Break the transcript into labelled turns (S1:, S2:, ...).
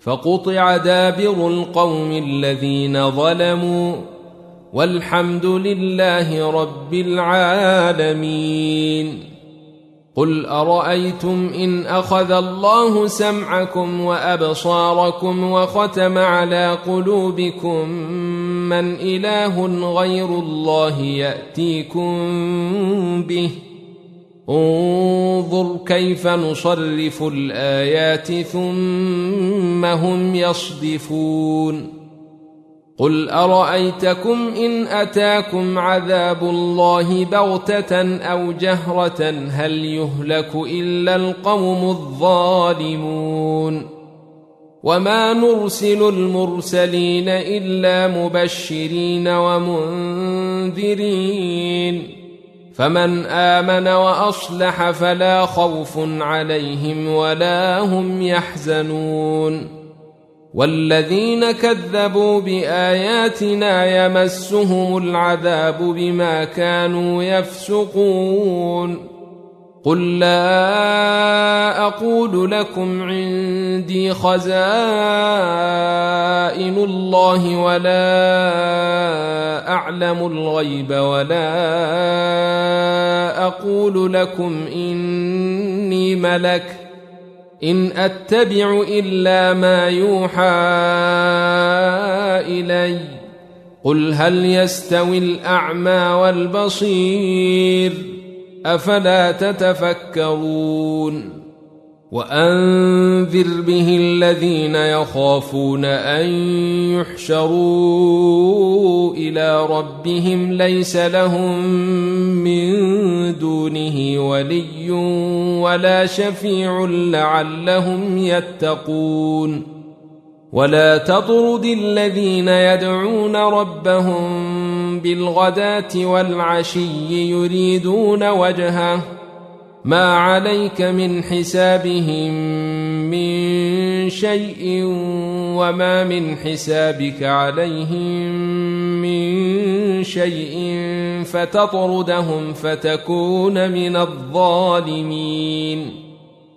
S1: فقطع دابر القوم الذين ظلموا والحمد لله رب العالمين. قل أرأيتم إن أخذ الله سمعكم وأبصاركم وختم على قلوبكم من إله غير الله يأتيكم به؟ انظر كيف نصرف الآيات ثم هم يصدفون. قل أرأيتكم إن أتاكم عذاب الله بغتة أو جهرة هل يهلك إلا القوم الظالمون؟ وما نرسل المرسلين إلا مبشرين ومنذرين، فمن آمن وأصلح فلا خوف عليهم ولا هم يحزنون. والذين كذبوا بآياتنا يمسهم العذاب بما كانوا يفسقون. قل لا أقول لكم عندي خزائن الله ولا أعلم الغيب ولا أقول لكم إني ملك إن أتبع إلا ما يوحى إلي. قل هل يستوي الأعمى والبصير أفلا تتفكرون. وأنذر به الذين يخافون أن يحشروا إلى ربهم ليس لهم من دونه ولي ولا شفيع لعلهم يتقون. ولا تطرد الذين يدعون ربهم بالغداة والعشي يريدون وجهه ما عليك من حسابهم من شيء وما من حسابك عليهم من شيء فتطردهم فتكون من الظالمين.